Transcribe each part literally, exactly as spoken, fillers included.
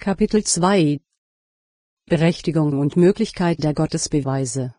Kapitel zwei Berechtigung und Möglichkeit der Gottesbeweise.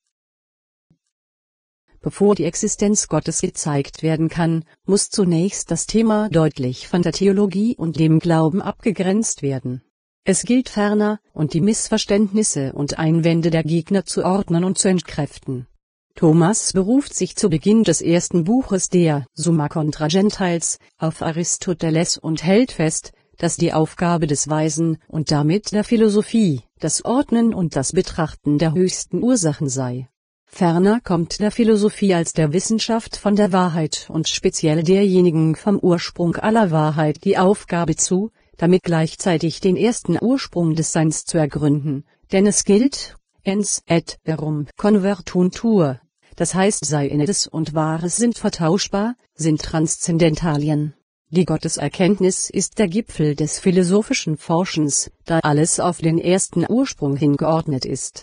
Bevor die Existenz Gottes gezeigt werden kann, muss zunächst das Thema deutlich von der Theologie und dem Glauben abgegrenzt werden. Es gilt ferner, und die Missverständnisse und Einwände der Gegner zu ordnen und zu entkräften. Thomas beruft sich zu Beginn des ersten Buches der Summa contra Gentiles auf Aristoteles und hält fest, dass die Aufgabe des Weisen und damit der Philosophie das Ordnen und das Betrachten der höchsten Ursachen sei. Ferner kommt der Philosophie als der Wissenschaft von der Wahrheit und speziell derjenigen vom Ursprung aller Wahrheit die Aufgabe zu, damit gleichzeitig den ersten Ursprung des Seins zu ergründen, denn es gilt, ens et verum convertuntur, das heißt Seiendes und Wahres sind vertauschbar, sind Transzendentalien. Die Gotteserkenntnis ist der Gipfel des philosophischen Forschens, da alles auf den ersten Ursprung hingeordnet ist.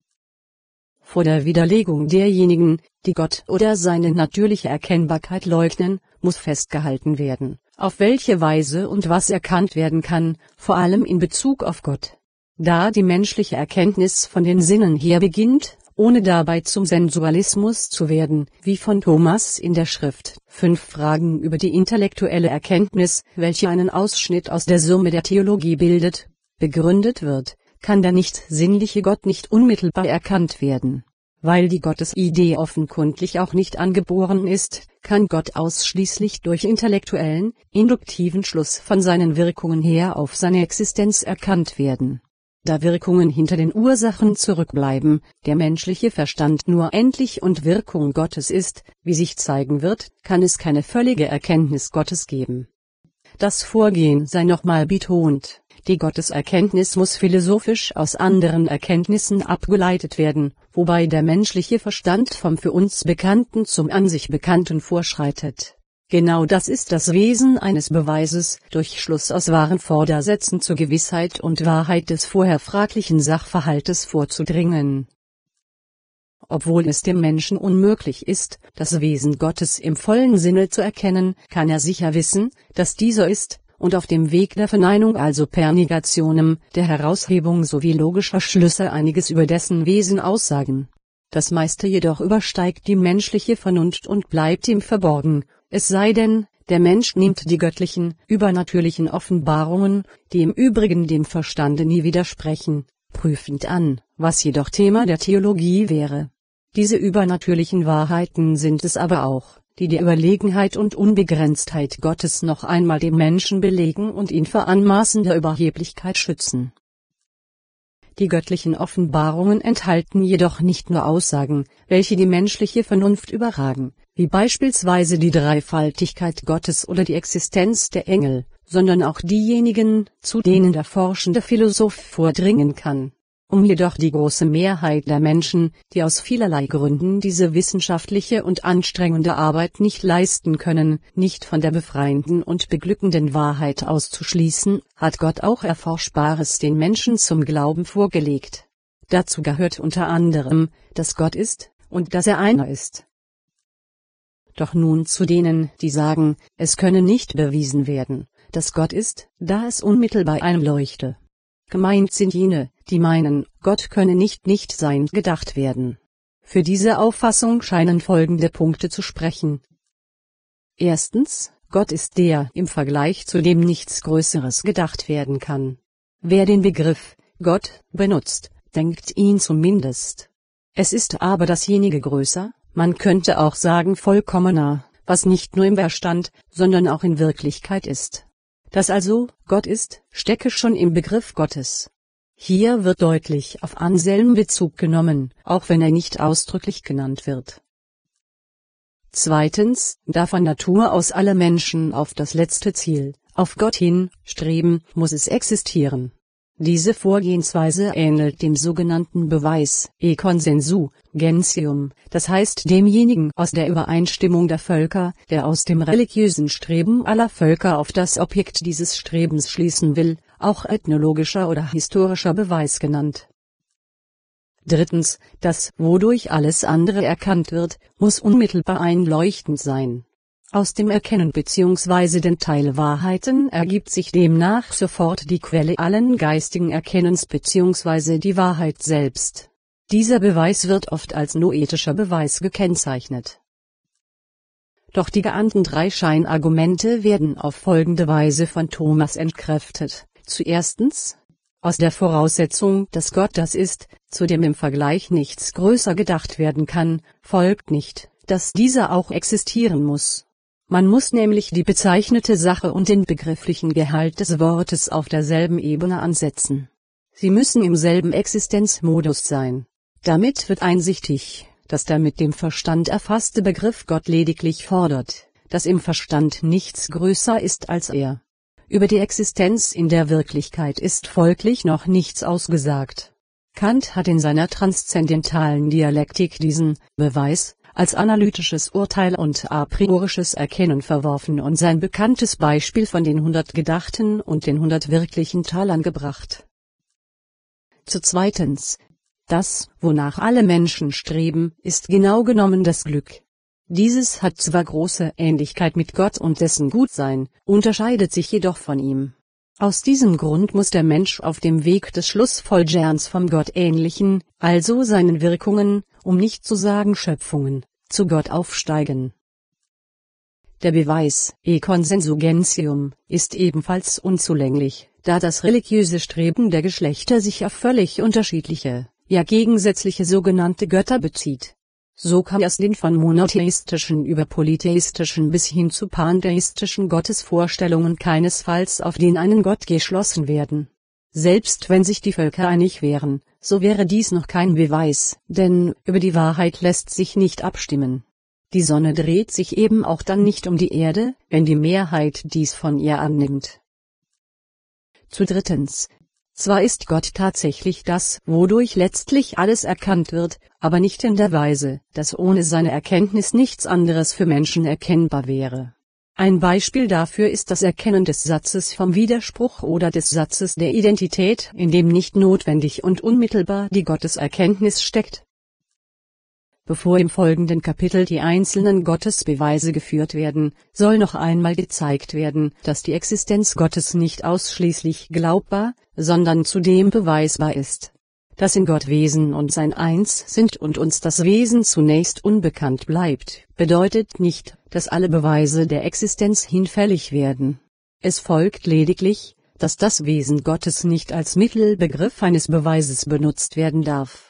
Vor der Widerlegung derjenigen, die Gott oder seine natürliche Erkennbarkeit leugnen, muss festgehalten werden, auf welche Weise und was erkannt werden kann, vor allem in Bezug auf Gott. Da die menschliche Erkenntnis von den Sinnen her beginnt, ohne dabei zum Sensualismus zu werden, wie von Thomas in der Schrift Fünf Fragen über die intellektuelle Erkenntnis, welche einen Ausschnitt aus der Summe der Theologie bildet, begründet wird, kann der nicht sinnliche Gott nicht unmittelbar erkannt werden. Weil die Gottesidee offenkundig auch nicht angeboren ist, kann Gott ausschließlich durch intellektuellen, induktiven Schluss von seinen Wirkungen her auf seine Existenz erkannt werden. Da Wirkungen hinter den Ursachen zurückbleiben, der menschliche Verstand nur endlich und Wirkung Gottes ist, wie sich zeigen wird, kann es keine völlige Erkenntnis Gottes geben. Das Vorgehen sei nochmal betont, die Gotteserkenntnis muss philosophisch aus anderen Erkenntnissen abgeleitet werden, wobei der menschliche Verstand vom für uns Bekannten zum an sich Bekannten vorschreitet. Genau das ist das Wesen eines Beweises, durch Schluss aus wahren Vordersätzen zur Gewissheit und Wahrheit des vorher fraglichen Sachverhaltes vorzudringen. Obwohl es dem Menschen unmöglich ist, das Wesen Gottes im vollen Sinne zu erkennen, kann er sicher wissen, dass dieser ist, und auf dem Weg der Verneinung also per Negationem, der Heraushebung sowie logischer Schlüsse einiges über dessen Wesen aussagen. Das meiste jedoch übersteigt die menschliche Vernunft und bleibt ihm verborgen, es sei denn, der Mensch nimmt die göttlichen, übernatürlichen Offenbarungen, die im Übrigen dem Verstande nie widersprechen, prüfend an, was jedoch Thema der Theologie wäre. Diese übernatürlichen Wahrheiten sind es aber auch, die die Überlegenheit und Unbegrenztheit Gottes noch einmal dem Menschen belegen und ihn vor anmaßender Überheblichkeit schützen. Die göttlichen Offenbarungen enthalten jedoch nicht nur Aussagen, welche die menschliche Vernunft überragen, wie beispielsweise die Dreifaltigkeit Gottes oder die Existenz der Engel, sondern auch diejenigen, zu denen der forschende Philosoph vordringen kann. Um jedoch die große Mehrheit der Menschen, die aus vielerlei Gründen diese wissenschaftliche und anstrengende Arbeit nicht leisten können, nicht von der befreienden und beglückenden Wahrheit auszuschließen, hat Gott auch Erforschbares den Menschen zum Glauben vorgelegt. Dazu gehört unter anderem, dass Gott ist, und dass er einer ist. Doch nun zu denen, die sagen, es könne nicht bewiesen werden, dass Gott ist, da es unmittelbar einleuchte. Gemeint sind jene, die meinen, Gott könne nicht nicht sein gedacht werden. Für diese Auffassung scheinen folgende Punkte zu sprechen. Erstens, Gott ist der, im Vergleich zu dem nichts Größeres gedacht werden kann. Wer den Begriff Gott benutzt, denkt ihn zumindest. Es ist aber dasjenige größer, man könnte auch sagen vollkommener, was nicht nur im Verstand, sondern auch in Wirklichkeit ist. Das also, Gott ist, stecke schon im Begriff Gottes. Hier wird deutlich auf Anselm Bezug genommen, auch wenn er nicht ausdrücklich genannt wird. Zweitens, da von Natur aus alle Menschen auf das letzte Ziel, auf Gott hin, streben, muss es existieren. Diese Vorgehensweise ähnelt dem sogenannten Beweis, e consensu, gentium, das heißt demjenigen aus der Übereinstimmung der Völker, der aus dem religiösen Streben aller Völker auf das Objekt dieses Strebens schließen will, auch ethnologischer oder historischer Beweis genannt. Drittens, das, wodurch alles andere erkannt wird, muss unmittelbar einleuchtend sein. Aus dem Erkennen bzw. den Teilwahrheiten ergibt sich demnach sofort die Quelle allen geistigen Erkennens bzw. die Wahrheit selbst. Dieser Beweis wird oft als noetischer Beweis gekennzeichnet. Doch die geahnten drei Scheinargumente werden auf folgende Weise von Thomas entkräftet. Zuerstens: Aus der Voraussetzung, dass Gott das ist, zu dem im Vergleich nichts größer gedacht werden kann, folgt nicht, dass dieser auch existieren muss. Man muss nämlich die bezeichnete Sache und den begrifflichen Gehalt des Wortes auf derselben Ebene ansetzen. Sie müssen im selben Existenzmodus sein. Damit wird einsichtig, dass der mit dem Verstand erfasste Begriff Gott lediglich fordert, dass im Verstand nichts größer ist als er. Über die Existenz in der Wirklichkeit ist folglich noch nichts ausgesagt. Kant hat in seiner transzendentalen Dialektik diesen Beweis als analytisches Urteil und a priorisches Erkennen verworfen und sein bekanntes Beispiel von den hundert gedachten und den hundert wirklichen Talern gebracht. Zu zweitens: Das, wonach alle Menschen streben, ist genau genommen das Glück. Dieses hat zwar große Ähnlichkeit mit Gott und dessen Gutsein, unterscheidet sich jedoch von ihm. Aus diesem Grund muss der Mensch auf dem Weg des Schlussfolgerns vom Gottähnlichen, also seinen Wirkungen, um nicht zu sagen Schöpfungen, zu Gott aufsteigen. Der Beweis, e consensu gentium, ist ebenfalls unzulänglich, da das religiöse Streben der Geschlechter sich auf völlig unterschiedliche, ja gegensätzliche sogenannte Götter bezieht. So kann es den von monotheistischen über polytheistischen bis hin zu pantheistischen Gottesvorstellungen keinesfalls auf den einen Gott geschlossen werden. Selbst wenn sich die Völker einig wären, so wäre dies noch kein Beweis, denn über die Wahrheit lässt sich nicht abstimmen. Die Sonne dreht sich eben auch dann nicht um die Erde, wenn die Mehrheit dies von ihr annimmt. Zu drittens: Zwar ist Gott tatsächlich das, wodurch letztlich alles erkannt wird, aber nicht in der Weise, dass ohne seine Erkenntnis nichts anderes für Menschen erkennbar wäre. Ein Beispiel dafür ist das Erkennen des Satzes vom Widerspruch oder des Satzes der Identität, in dem nicht notwendig und unmittelbar die Gotteserkenntnis steckt. Bevor im folgenden Kapitel die einzelnen Gottesbeweise geführt werden, soll noch einmal gezeigt werden, dass die Existenz Gottes nicht ausschließlich glaubbar, sondern zudem beweisbar ist. Dass in Gott Wesen und Sein eins sind und uns das Wesen zunächst unbekannt bleibt, bedeutet nicht, dass alle Beweise der Existenz hinfällig werden. Es folgt lediglich, dass das Wesen Gottes nicht als Mittelbegriff eines Beweises benutzt werden darf.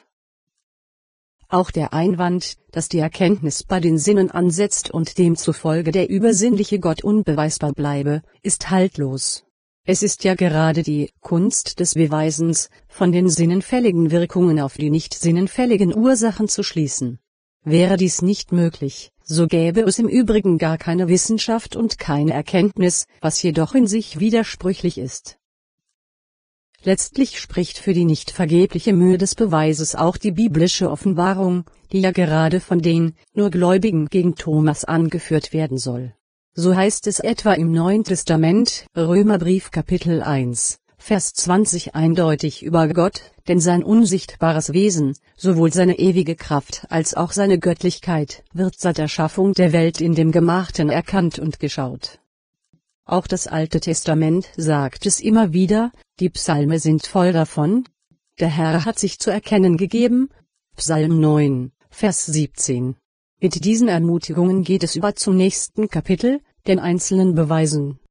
Auch der Einwand, dass die Erkenntnis bei den Sinnen ansetzt und demzufolge der übersinnliche Gott unbeweisbar bleibe, ist haltlos. Es ist ja gerade die Kunst des Beweisens, von den sinnenfälligen Wirkungen auf die nicht sinnenfälligen Ursachen zu schließen. Wäre dies nicht möglich, so gäbe es im Übrigen gar keine Wissenschaft und keine Erkenntnis, was jedoch in sich widersprüchlich ist. Letztlich spricht für die nicht vergebliche Mühe des Beweises auch die biblische Offenbarung, die ja gerade von den nur Gläubigen gegen Thomas angeführt werden soll. So heißt es etwa im Neuen Testament, Römerbrief Kapitel eins, Vers zwanzig eindeutig über Gott, denn sein unsichtbares Wesen, sowohl seine ewige Kraft als auch seine Göttlichkeit, wird seit Erschaffung der Welt in dem Gemachten erkannt und geschaut. Auch das Alte Testament sagt es immer wieder, die Psalme sind voll davon. Der Herr hat sich zu erkennen gegeben. Psalm neun, Vers siebzehn. Mit diesen Ermutigungen geht es über zum nächsten Kapitel, den einzelnen Beweisen.